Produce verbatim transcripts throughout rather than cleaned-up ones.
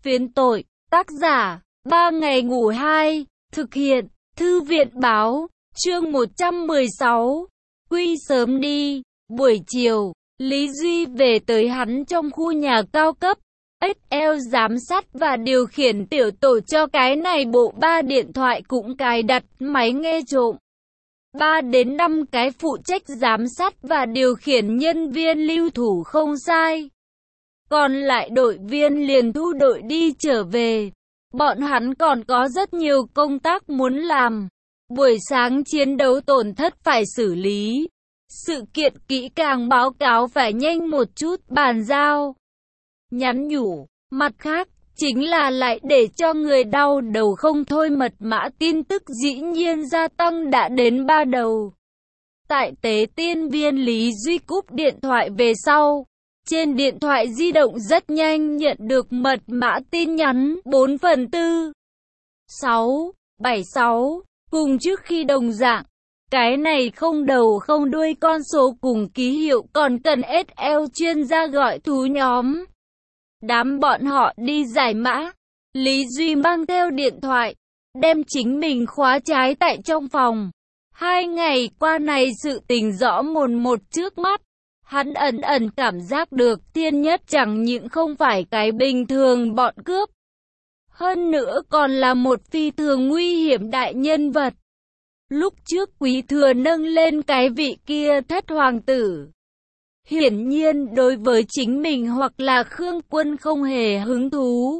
Phiến tội, tác giả, ba ngày ngủ hai, thực hiện, Thư viện báo, chương một trăm mười sáu, Quy sớm đi, buổi chiều, Lý Duy về tới hắn trong khu nhà cao cấp, ích eo giám sát và điều khiển tiểu tổ cho cái này bộ ba điện thoại cũng cài đặt máy nghe trộm. ba đến năm cái phụ trách giám sát và điều khiển nhân viên lưu thủ không sai. Còn lại đội viên liền thu đội đi trở về. Bọn hắn còn có rất nhiều công tác muốn làm. Buổi sáng chiến đấu tổn thất phải xử lý. Sự kiện kỹ càng báo cáo phải nhanh một chút bàn giao. Nhắn nhủ, mặt khác, chính là lại để cho người đau đầu không thôi mật mã tin tức dĩ nhiên gia tăng đã đến ba đầu. Tại tế tiên viên Lý Duy cúp điện thoại về sau. Trên điện thoại di động rất nhanh nhận được mật mã tin nhắn bốn phần tư. sáu, bảy sáu, cùng trước khi đồng dạng. Cái này không đầu không đuôi con số cùng ký hiệu còn cần ét lờ chuyên gia gọi thú nhóm. Đám bọn họ đi giải mã. Lý Duy mang theo điện thoại, đem chính mình khóa trái tại trong phòng. Hai ngày qua này sự tình rõ mồn một trước mắt. Hắn ẩn ẩn cảm giác được Thiên Nhất chẳng những không phải cái bình thường bọn cướp. Hơn nữa còn là một phi thường nguy hiểm đại nhân vật. Lúc trước Quý Thừa nâng lên cái vị kia thất hoàng tử. Hiển nhiên đối với chính mình hoặc là Khương Quân không hề hứng thú.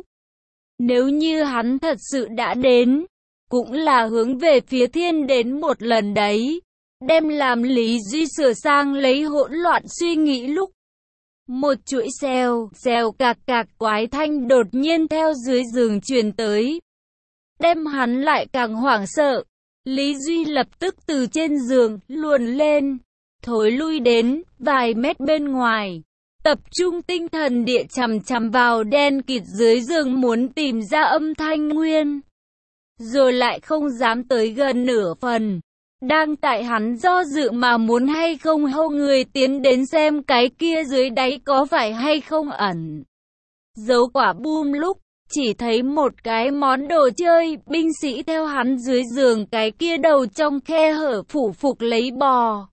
Nếu như hắn thật sự đã đến, cũng là hướng về phía thiên đến một lần đấy. Đem làm Lý Duy sửa sang lấy hỗn loạn suy nghĩ lúc. Một chuỗi xèo, xèo cạc cạc quái thanh đột nhiên theo dưới giường truyền tới. Đem hắn lại càng hoảng sợ. Lý Duy lập tức từ trên giường, luồn lên, thối lui đến, vài mét bên ngoài. Tập trung tinh thần địa chằm chằm vào đen kịt dưới giường muốn tìm ra âm thanh nguyên. Rồi lại không dám tới gần nửa phần. Đang tại hắn do dự mà muốn hay không hô người tiến đến xem cái kia dưới đáy có phải hay không ẩn. Giấu quả bum lúc, chỉ thấy một cái món đồ chơi, binh sĩ theo hắn dưới giường cái kia đầu trong khe hở phủ phục lấy bò.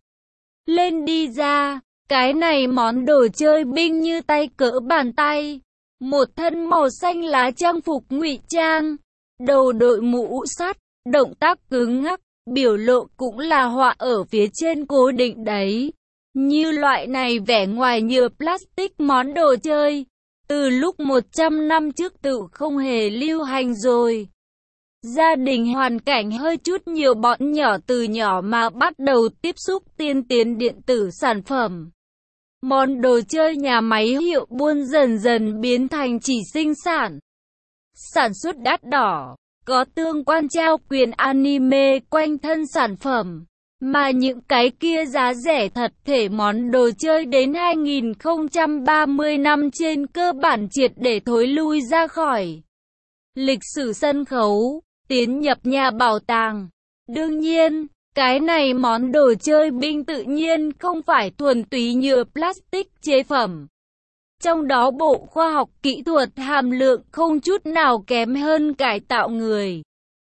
Lên đi ra, cái này món đồ chơi binh như tay cỡ bàn tay. Một thân màu xanh lá trang phục ngụy trang, đầu đội mũ sắt, động tác cứng ngắc. Biểu lộ cũng là họa ở phía trên cố định đấy. Như loại này vẻ ngoài nhựa plastic món đồ chơi. Từ lúc một trăm năm trước tự không hề lưu hành rồi. Gia đình hoàn cảnh hơi chút nhiều bọn nhỏ từ nhỏ mà bắt đầu tiếp xúc tiên tiến điện tử sản phẩm. Món đồ chơi nhà máy hiệu buôn dần dần biến thành chỉ sinh sản. Sản xuất đắt đỏ. Có tương quan trao quyền anime quanh thân sản phẩm, mà những cái kia giá rẻ thật thể món đồ chơi đến hai nghìn không trăm ba mươi năm trên cơ bản triệt để thối lui ra khỏi lịch sử sân khấu, tiến nhập nhà bảo tàng. Đương nhiên, cái này món đồ chơi binh tự nhiên không phải thuần túy nhựa plastic chế phẩm. Trong đó bộ khoa học kỹ thuật hàm lượng không chút nào kém hơn cải tạo người.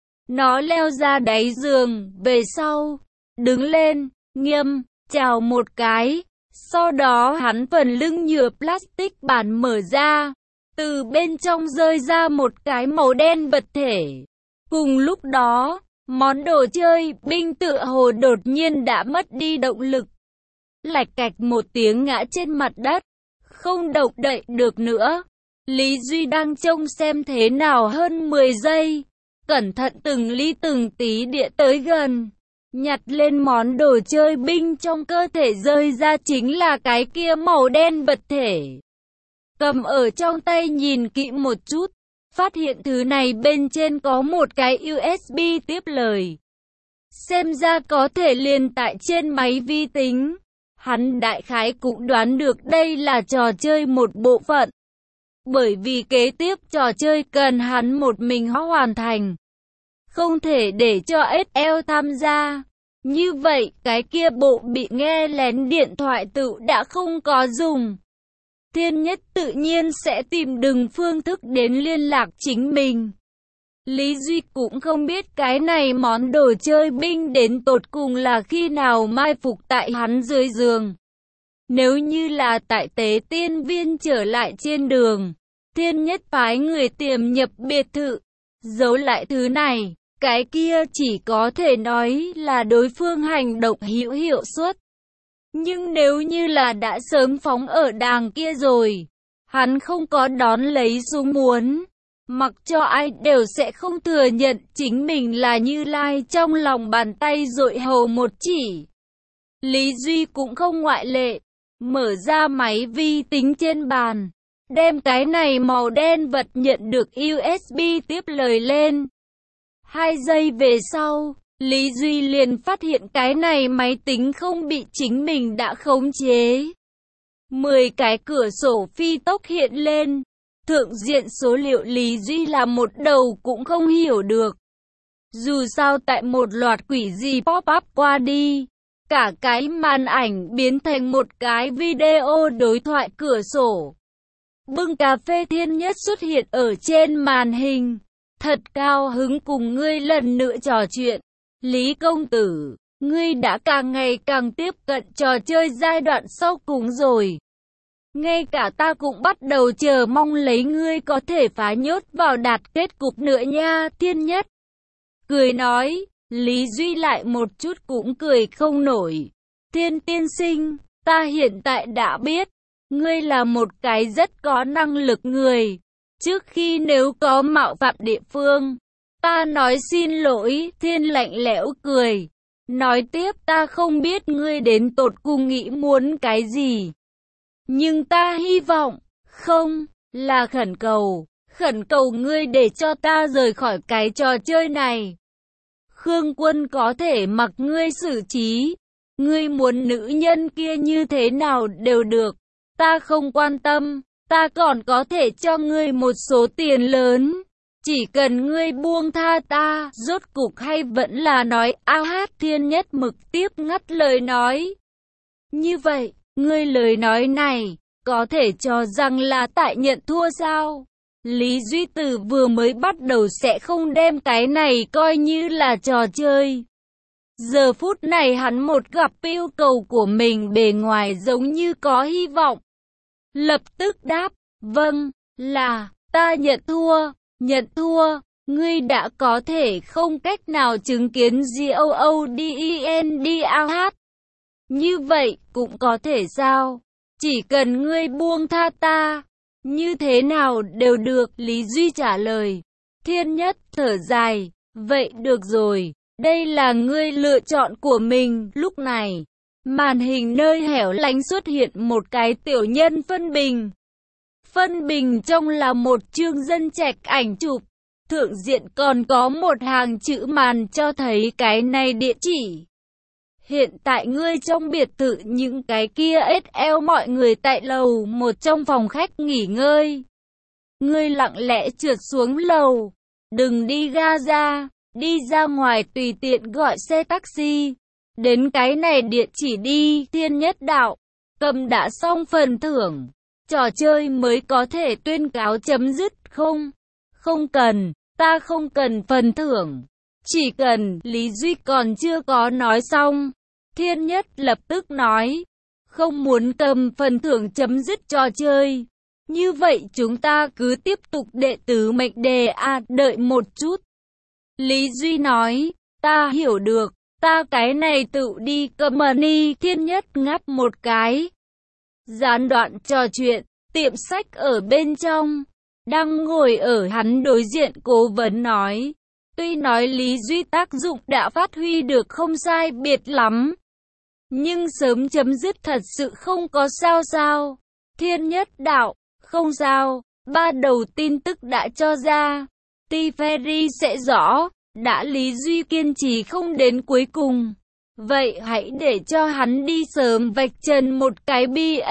Nó leo ra đáy giường, về sau, đứng lên, nghiêm, chào một cái. Sau đó hắn phần lưng nhựa plastic bản mở ra. Từ bên trong rơi ra một cái màu đen vật thể. Cùng lúc đó, món đồ chơi binh tựa hồ đột nhiên đã mất đi động lực. Lạch cạch một tiếng ngã trên mặt đất. Không động đậy được nữa. Lý Duy đang trông xem thế nào hơn mười giây. Cẩn thận từng ly từng tí địa tới gần. Nhặt lên món đồ chơi binh trong cơ thể rơi ra chính là cái kia màu đen vật thể. Cầm ở trong tay nhìn kỹ một chút. Phát hiện thứ này bên trên có một cái u ét bê tiếp lời. Xem ra có thể liền tại trên máy vi tính. Hắn đại khái cũng đoán được đây là trò chơi một bộ phận. Bởi vì kế tiếp trò chơi cần hắn một mình hoàn thành. Không thể để cho ét lờ tham gia. Như vậy cái kia bộ bị nghe lén điện thoại tự đã không có dùng. Thiên Nhất tự nhiên sẽ tìm đừng phương thức đến liên lạc chính mình. Lý Duy cũng không biết cái này món đồ chơi binh đến tột cùng là khi nào mai phục tại hắn dưới giường. Nếu như là tại Tế Tiên Viên trở lại trên đường, Thiên Nhất phái người tiềm nhập biệt thự, giấu lại thứ này, cái kia chỉ có thể nói là đối phương hành động hữu hiệu suất. Nhưng nếu như là đã sớm phóng ở đàng kia rồi, hắn không có đón lấy súng muốn, mặc cho ai đều sẽ không thừa nhận chính mình là Như Lai trong lòng bàn tay dội hầu một chỉ. Lý Duy cũng không ngoại lệ, mở ra máy vi tính trên bàn, đem cái này màu đen vật nhận được u ét bê tiếp lời lên. Hai giây về sau, Lý Duy liền phát hiện cái này máy tính không bị chính mình đã khống chế. Mười cái cửa sổ phi tốc hiện lên. Thượng diện số liệu Lý Duy là một đầu cũng không hiểu được. Dù sao tại một loạt quỷ gì pop-up qua đi, cả cái màn ảnh biến thành một cái video đối thoại cửa sổ. Bưng cà phê Thiên Nhất xuất hiện ở trên màn hình. Thật cao hứng cùng ngươi lần nữa trò chuyện. Lý công tử, ngươi đã càng ngày càng tiếp cận trò chơi giai đoạn sau cùng rồi. Ngay cả ta cũng bắt đầu chờ mong lấy ngươi có thể phá nhốt vào đạt kết cục nữa nha. Thiên Nhất cười nói. Lý Duy lại một chút cũng cười không nổi. Thiên tiên sinh, ta hiện tại đã biết, ngươi là một cái rất có năng lực người. Trước khi nếu có mạo phạm địa phương, ta nói xin lỗi. Thiên lạnh lẽo cười. Nói tiếp, ta không biết ngươi đến tột cùng nghĩ muốn cái gì. Nhưng ta hy vọng, không, là khẩn cầu, khẩn cầu ngươi để cho ta rời khỏi cái trò chơi này. Khương Quân có thể mặc ngươi xử trí, ngươi muốn nữ nhân kia như thế nào đều được, ta không quan tâm, ta còn có thể cho ngươi một số tiền lớn, chỉ cần ngươi buông tha ta. Rốt cục hay vẫn là nói a hát. Thiên Nhất mực tiếp ngắt lời nói. Như vậy, ngươi lời nói này, có thể cho rằng là tại nhận thua sao? Lý Duy Tử vừa mới bắt đầu sẽ không đem cái này coi như là trò chơi. Giờ phút này hắn một gặp yêu cầu của mình bề ngoài giống như có hy vọng. Lập tức đáp, vâng, là, ta nhận thua, nhận thua, ngươi đã có thể không cách nào chứng kiến GOODENDAH. Như vậy, cũng có thể sao? Chỉ cần ngươi buông tha ta, như thế nào đều được. Lý Duy trả lời. Thiên Nhất thở dài, vậy được rồi, đây là ngươi lựa chọn của mình. Lúc này, màn hình nơi hẻo lánh xuất hiện một cái tiểu nhân phân bình. Phân bình trong là một chương dân trạch ảnh chụp. Thượng diện còn có một hàng chữ màn cho thấy cái này địa chỉ. Hiện tại ngươi trong biệt thự, những cái kia ét lờ mọi người tại lầu một trong phòng khách nghỉ ngơi. Ngươi lặng lẽ trượt xuống lầu, đừng đi ga ra, đi ra ngoài tùy tiện gọi xe taxi. Đến cái này địa chỉ đi. Thiên Nhất đạo, cầm đã xong phần thưởng, trò chơi mới có thể tuyên cáo chấm dứt. Không, không cần, ta không cần phần thưởng. Chỉ cần. Lý Duy còn chưa có nói xong, Thiên Nhất lập tức nói, không muốn cầm phần thưởng chấm dứt trò chơi. Như vậy chúng ta cứ tiếp tục đệ tứ mệnh đề à, đợi một chút. Lý Duy nói, ta hiểu được, ta cái này tự đi company. Thiên Nhất ngáp một cái. Gián đoạn trò chuyện, tiệm sách ở bên trong, đang ngồi ở hắn đối diện cố vấn nói. Tuy nói Lý Duy tác dụng đã phát huy được không sai biệt lắm, nhưng sớm chấm dứt thật sự không có sao sao. Thiên Nhất đạo, không sao, ba đầu tin tức đã cho ra. Tiferi sẽ rõ, đã Lý Duy kiên trì không đến cuối cùng. Vậy hãy để cho hắn đi sớm vạch trần một cái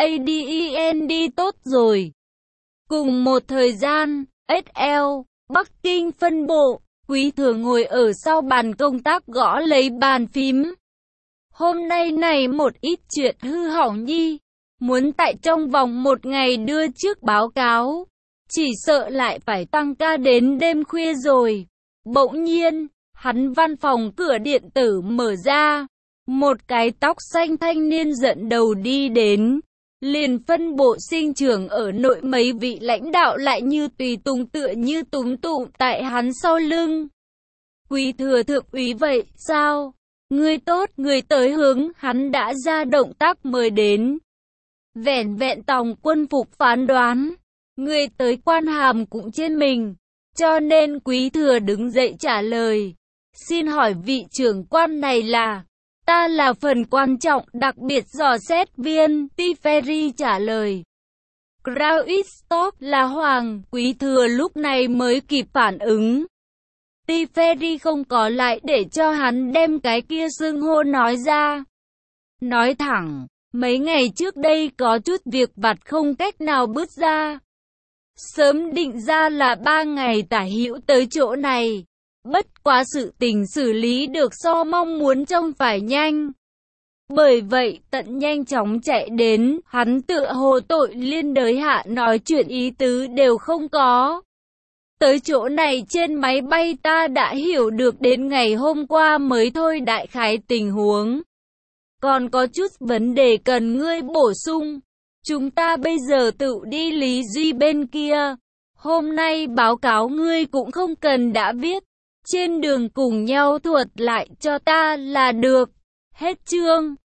BADEND tốt rồi. Cùng một thời gian, ét lờ, Bắc Kinh phân bộ, Quý Thừa ngồi ở sau bàn công tác gõ lấy bàn phím. Hôm nay này một ít chuyện hư hỏng nhi. Muốn tại trong vòng một ngày đưa trước báo cáo, chỉ sợ lại phải tăng ca đến đêm khuya rồi. Bỗng nhiên, hắn văn phòng cửa điện tử mở ra. Một cái tóc xanh thanh niên giận đầu đi đến. Liền phân bộ sinh trưởng ở nội mấy vị lãnh đạo lại như tùy tùng tựa như túm tụm tại hắn sau lưng. Quý thừa thượng úy vậy, sao? Người tốt, người tới hướng, hắn đã ra động tác mời đến. Vẻn vẹn tòng quân phục phán đoán. Người tới quan hàm cũng trên mình. Cho nên quý thừa đứng dậy trả lời. Xin hỏi vị trưởng quan này là... Ta là phần quan trọng đặc biệt dò xét viên, Tiferi trả lời. Krauistop là hoàng, quý thừa lúc này mới kịp phản ứng. Tiferi không có lại để cho hắn đem cái kia xưng hô nói ra. Nói thẳng, mấy ngày trước đây có chút việc vặt không cách nào bứt ra. Sớm định ra là ba ngày tả hữu tới chỗ này. Bất quá sự tình xử lý được so mong muốn trông phải nhanh. Bởi vậy tận nhanh chóng chạy đến, hắn tựa hồ tội liên đới hạ nói chuyện ý tứ đều không có. Tới chỗ này trên máy bay ta đã hiểu được đến ngày hôm qua mới thôi đại khái tình huống. Còn có chút vấn đề cần ngươi bổ sung. Chúng ta bây giờ tự đi Lý Duy bên kia. Hôm nay báo cáo ngươi cũng không cần đã viết. Trên đường cùng nhau thuật lại cho ta là được. Hết chương.